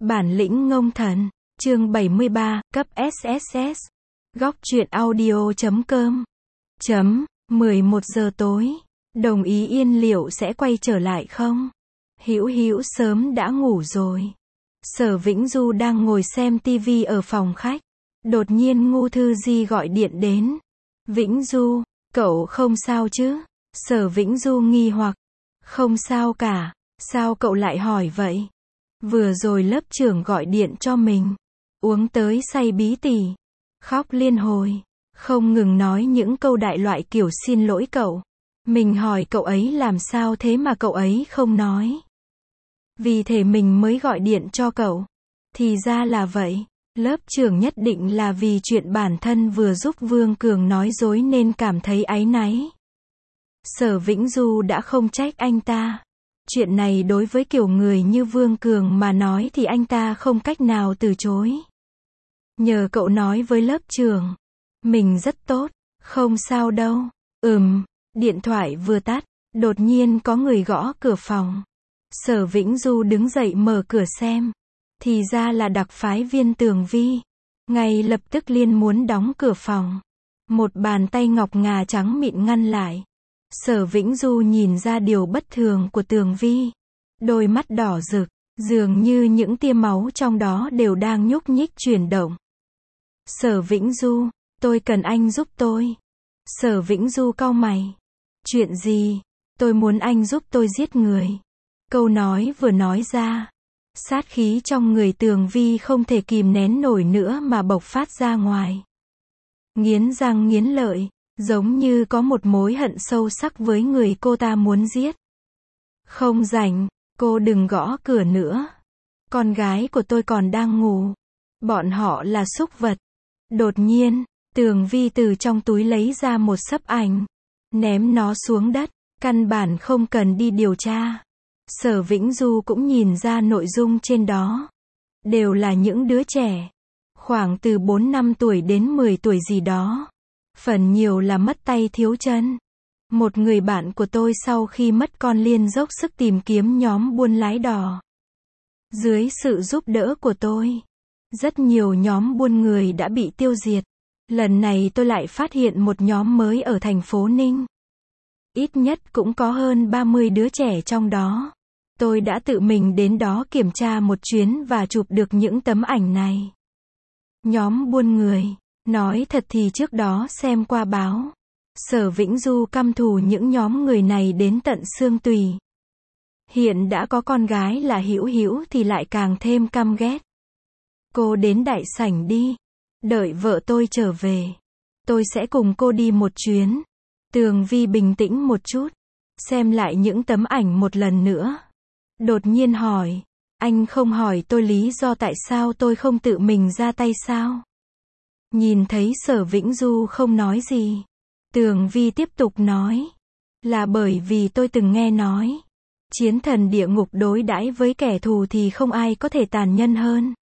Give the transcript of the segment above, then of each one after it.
Bản lĩnh ngông thần, chương 73, cấp SSS. Góc truyện audio.com. 11 giờ tối. Đồng ý Yên liệu sẽ quay trở lại không? Hữu Hữu sớm đã ngủ rồi. Sở Vĩnh Du đang ngồi xem tivi ở phòng khách. Đột nhiên Ngu Thư Di gọi điện đến. Vĩnh Du, cậu không sao chứ? Sở Vĩnh Du nghi hoặc. Không sao cả. Sao cậu lại hỏi vậy? Vừa rồi lớp trưởng gọi điện cho mình. Uống tới say bí tỉ. Khóc liên hồi. Không ngừng nói những câu đại loại kiểu xin lỗi cậu. Mình hỏi cậu ấy làm sao thế mà cậu ấy không nói. Vì thế mình mới gọi điện cho cậu. Thì ra là vậy. Lớp trưởng nhất định là vì chuyện bản thân vừa giúp Vương Cường nói dối nên cảm thấy áy náy. Sở Vĩnh Du đã không trách anh ta. Chuyện này đối với kiểu người như Vương Cường mà nói thì anh ta không cách nào từ chối. Nhờ cậu nói với lớp trưởng. Mình rất tốt, không sao đâu. Điện thoại vừa tắt, đột nhiên có người gõ cửa phòng. Sở Vĩnh Du đứng dậy mở cửa xem. Thì ra là đặc phái viên Tường Vi. Ngay lập tức liền muốn đóng cửa phòng. Một bàn tay ngọc ngà trắng mịn ngăn lại. Sở Vĩnh Du nhìn ra điều bất thường của Tường Vi. Đôi mắt đỏ rực, dường như những tia máu trong đó đều đang nhúc nhích chuyển động. Sở Vĩnh Du, tôi cần anh giúp tôi. Sở Vĩnh Du cau mày. Chuyện gì? Tôi muốn anh giúp tôi giết người. Câu nói vừa nói ra. Sát khí trong người Tường Vi không thể kìm nén nổi nữa mà bộc phát ra ngoài. Nghiến răng nghiến lợi, giống như có một mối hận sâu sắc với người cô ta muốn giết. Không rảnh, cô đừng gõ cửa nữa. Con gái của tôi còn đang ngủ. Bọn họ là súc vật. Đột nhiên, Tường Vi từ trong túi lấy ra một xấp ảnh. Ném nó xuống đất, căn bản không cần đi điều tra. Sở Vĩnh Du cũng nhìn ra nội dung trên đó. Đều là những đứa trẻ. Khoảng từ 4 năm tuổi đến 10 tuổi gì đó. Phần nhiều là mất tay thiếu chân. Một người bạn của tôi sau khi mất con liền dốc sức tìm kiếm nhóm buôn lái đò. Dưới sự giúp đỡ của tôi, rất nhiều nhóm buôn người đã bị tiêu diệt. Lần này tôi lại phát hiện một nhóm mới ở thành phố Ninh. Ít nhất cũng có hơn 30 đứa trẻ trong đó. Tôi đã tự mình đến đó kiểm tra một chuyến và chụp được những tấm ảnh này. Nhóm buôn người. Nói thật thì trước đó xem qua báo. Sở Vĩnh Du căm thù những nhóm người này đến tận xương tủy. Hiện đã có con gái là Hữu Hữu thì lại càng thêm căm ghét. Cô đến đại sảnh đi. Đợi vợ tôi trở về. Tôi sẽ cùng cô đi một chuyến. Tường Vi bình tĩnh một chút. Xem lại những tấm ảnh một lần nữa. Đột nhiên hỏi. Anh không hỏi tôi lý do tại sao tôi không tự mình ra tay sao? Nhìn thấy Sở Vĩnh Du không nói gì. Tường Vi tiếp tục nói. Là bởi vì tôi từng nghe nói. Chiến thần địa ngục đối đãi với kẻ thù thì không ai có thể tàn nhẫn hơn.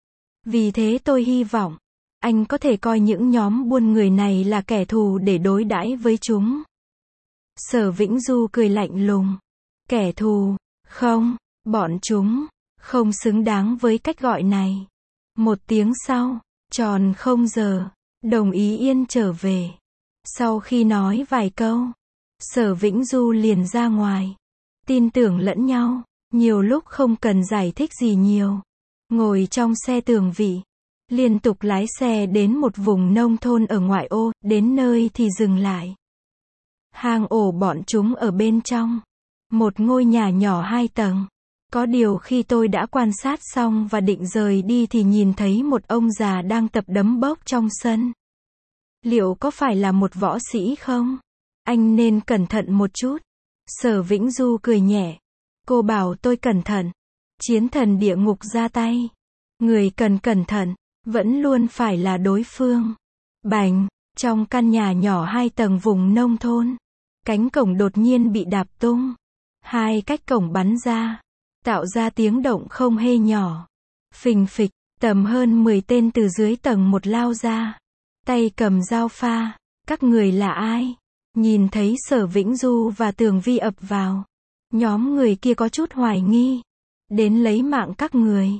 Vì thế tôi hy vọng. Anh có thể coi những nhóm buôn người này là kẻ thù để đối đãi với chúng. Sở Vĩnh Du cười lạnh lùng. Kẻ thù? Không, bọn chúng không xứng đáng với cách gọi này. Một tiếng sau, tròn 0 giờ, Đồng Ý Yên trở về. Sau khi nói vài câu, Sở Vĩnh Du liền ra ngoài. Tin tưởng lẫn nhau, nhiều lúc không cần giải thích gì nhiều. Ngồi trong xe Tường Vi, liên tục lái xe đến một vùng nông thôn ở ngoại ô, đến nơi thì dừng lại. Hang ổ bọn chúng ở bên trong. Một ngôi nhà nhỏ 2 tầng. Có điều khi tôi đã quan sát xong và định rời đi thì nhìn thấy một ông già đang tập đấm bốc trong sân. Liệu có phải là một võ sĩ không? Anh nên cẩn thận một chút. Sở Vĩnh Du cười nhẹ. Cô bảo tôi cẩn thận. Chiến thần địa ngục ra tay. Người cần cẩn thận, vẫn luôn phải là đối phương. Bành, trong căn nhà nhỏ 2 tầng vùng nông thôn. Cánh cổng đột nhiên bị đạp tung. 2 cách cổng bắn ra. Tạo ra tiếng động không hề nhỏ. Phình phịch, tầm hơn 10 tên từ dưới tầng 1 lao ra. Tay cầm dao pha. Các người là ai? Nhìn thấy Sở Vĩnh Du và Tường Vi ập vào. Nhóm người kia có chút hoài nghi. Đến lấy mạng các người.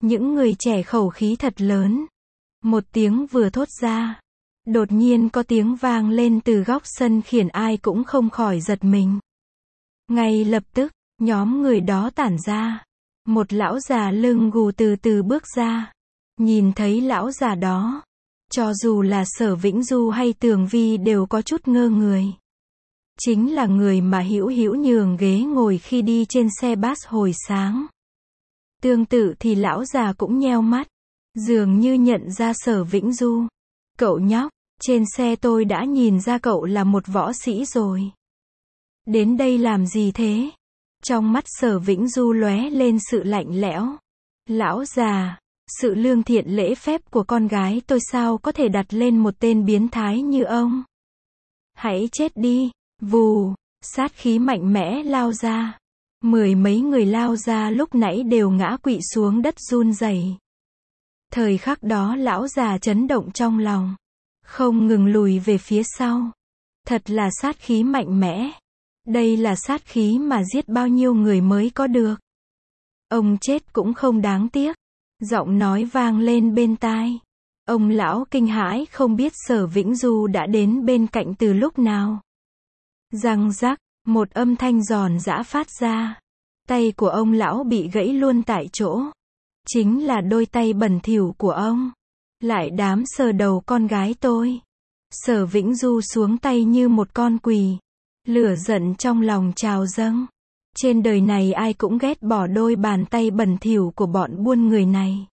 Những người trẻ khẩu khí thật lớn. Một tiếng vừa thốt ra. Đột nhiên có tiếng vang lên từ góc sân khiến ai cũng không khỏi giật mình. Ngay lập tức, nhóm người đó tản ra. Một lão già lưng gù từ từ bước ra. Nhìn thấy lão già đó, cho dù là Sở Vĩnh Du hay Tường Vi đều có chút ngơ người. Chính là người mà Hữu Hữu nhường ghế ngồi khi đi trên xe bus hồi sáng. Tương tự thì lão già cũng nheo mắt, dường như nhận ra Sở Vĩnh Du. Cậu nhóc, trên xe tôi đã nhìn ra cậu là một võ sĩ rồi. Đến đây làm gì thế? Trong mắt Sở Vĩnh Du lóe lên sự lạnh lẽo. Lão già, sự lương thiện lễ phép của con gái tôi sao có thể đặt lên một tên biến thái như ông? Hãy chết đi! Vù, sát khí mạnh mẽ lao ra. Mười mấy người lao ra lúc nãy đều ngã quỵ xuống đất run rẩy. Thời khắc đó lão già chấn động trong lòng, không ngừng lùi về phía sau. Thật là sát khí mạnh mẽ. Đây là sát khí mà giết bao nhiêu người mới có được. Ông chết cũng không đáng tiếc. Giọng nói vang lên bên tai. Ông lão kinh hãi không biết Sở Vĩnh Du đã đến bên cạnh từ lúc nào. Răng rắc, một âm thanh giòn giã phát ra. Tay của ông lão bị gãy luôn tại chỗ. Chính là đôi tay bẩn thỉu của ông. Lại dám sờ đầu con gái tôi. Sở Vĩnh Du xuống tay như một con quỷ. Lửa giận trong lòng trào dâng. Trên đời này ai cũng ghét bỏ đôi bàn tay bẩn thỉu của bọn buôn người này.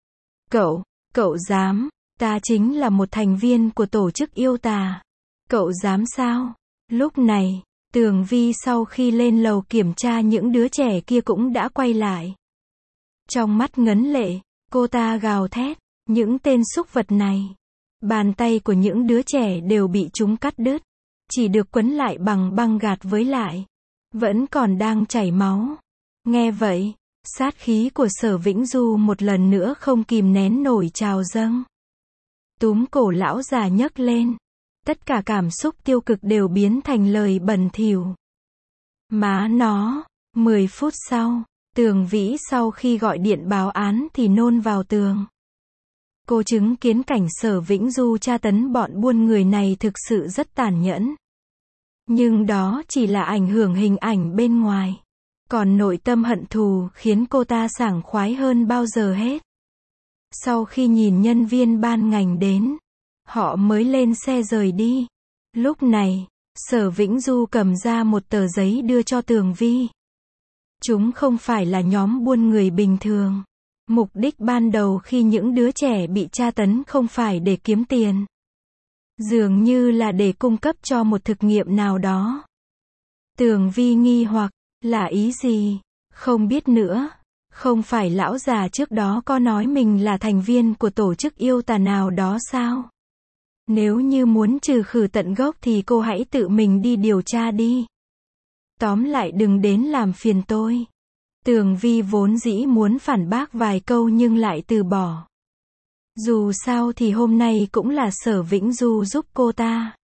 Cậu dám, ta chính là một thành viên của tổ chức yêu tà. Cậu dám sao? Lúc này, Tường Vi sau khi lên lầu kiểm tra những đứa trẻ kia cũng đã quay lại. Trong mắt ngấn lệ, cô ta gào thét, những tên súc vật này. Bàn tay của những đứa trẻ đều bị chúng cắt đứt. Chỉ được quấn lại bằng băng gạc với lại. Vẫn còn đang chảy máu. Nghe vậy, sát khí của Sở Vĩnh Du một lần nữa không kìm nén nổi trào dâng. Túm cổ lão già nhấc lên. Tất cả cảm xúc tiêu cực đều biến thành lời bẩn thỉu. Má nó, 10 phút sau, Tường Vĩ sau khi gọi điện báo án thì nôn vào tường. Cô chứng kiến cảnh Sở Vĩnh Du tra tấn bọn buôn người này thực sự rất tàn nhẫn. Nhưng đó chỉ là ảnh hưởng hình ảnh bên ngoài. Còn nội tâm hận thù khiến cô ta sảng khoái hơn bao giờ hết. Sau khi nhìn nhân viên ban ngành đến, họ mới lên xe rời đi. Lúc này, Sở Vĩnh Du cầm ra một tờ giấy đưa cho Tường Vi. Chúng không phải là nhóm buôn người bình thường. Mục đích ban đầu khi những đứa trẻ bị tra tấn không phải để kiếm tiền. Dường như là để cung cấp cho một thực nghiệm nào đó. Tường Vi nghi hoặc, là ý gì? Không biết nữa. Không phải lão già trước đó có nói mình là thành viên của tổ chức yêu tà nào đó sao? Nếu như muốn trừ khử tận gốc thì cô hãy tự mình đi điều tra đi. Tóm lại đừng đến làm phiền tôi. Tường Vi vốn dĩ muốn phản bác vài câu nhưng lại từ bỏ. Dù sao thì hôm nay cũng là Sở Vĩnh Du giúp cô ta.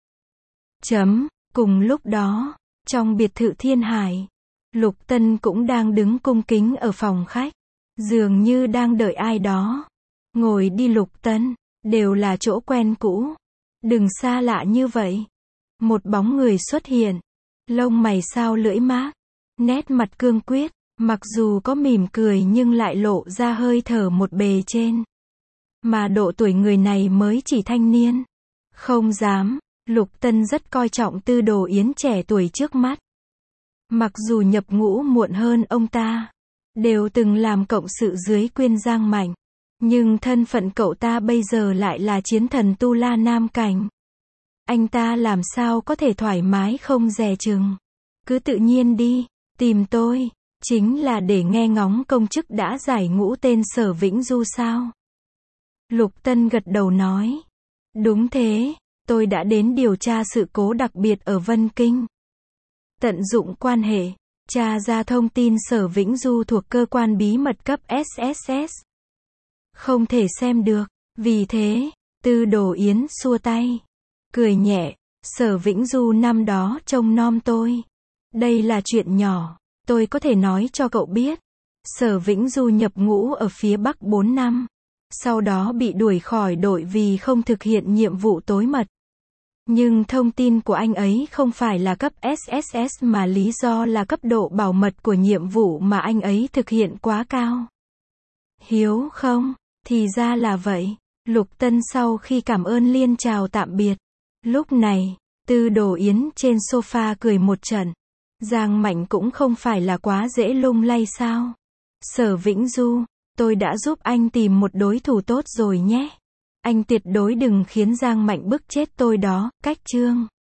Cùng lúc đó, trong biệt thự Thiên Hải, Lục Tân cũng đang đứng cung kính ở phòng khách. Dường như đang đợi ai đó. Ngồi đi Lục Tân, đều là chỗ quen cũ. Đừng xa lạ như vậy. Một bóng người xuất hiện. Lông mày sao lưỡi mác. Nét mặt cương quyết. Mặc dù có mỉm cười nhưng lại lộ ra hơi thở một bề trên. Mà độ tuổi người này mới chỉ thanh niên. Không dám, Lục Tân rất coi trọng Tư Đồ Yến trẻ tuổi trước mắt. Mặc dù nhập ngũ muộn hơn ông ta, đều từng làm cộng sự dưới Quyên Giang Mạnh. Nhưng thân phận cậu ta bây giờ lại là chiến thần Tu La Nam Cảnh. Anh ta làm sao có thể thoải mái không dè chừng. Cứ tự nhiên đi, tìm tôi, chính là để nghe ngóng công chức đã giải ngũ tên Sở Vĩnh Du sao? Lục Tân gật đầu nói. Đúng thế, tôi đã đến điều tra sự cố đặc biệt ở Vân Kinh. Tận dụng quan hệ, tra ra thông tin Sở Vĩnh Du thuộc cơ quan bí mật cấp SSS. Không thể xem được, vì thế, Tư Đồ Yến xua tay. Cười nhẹ, Sở Vĩnh Du năm đó trông nom tôi. Đây là chuyện nhỏ, tôi có thể nói cho cậu biết. Sở Vĩnh Du nhập ngũ ở phía Bắc 4 năm. Sau đó bị đuổi khỏi đội vì không thực hiện nhiệm vụ tối mật. Nhưng thông tin của anh ấy không phải là cấp SSS mà lý do là cấp độ bảo mật của nhiệm vụ mà anh ấy thực hiện quá cao. Hiếu không? Thì ra là vậy. Lục Tân sau khi cảm ơn Liên chào tạm biệt. Lúc này, Tư Đồ Yến trên sofa cười một trận. Giang Mạnh cũng không phải là quá dễ lung lay sao? Sở Vĩnh Du, tôi đã giúp anh tìm một đối thủ tốt rồi nhé. Anh tuyệt đối đừng khiến Giang Mạnh bức chết tôi đó, cách chương.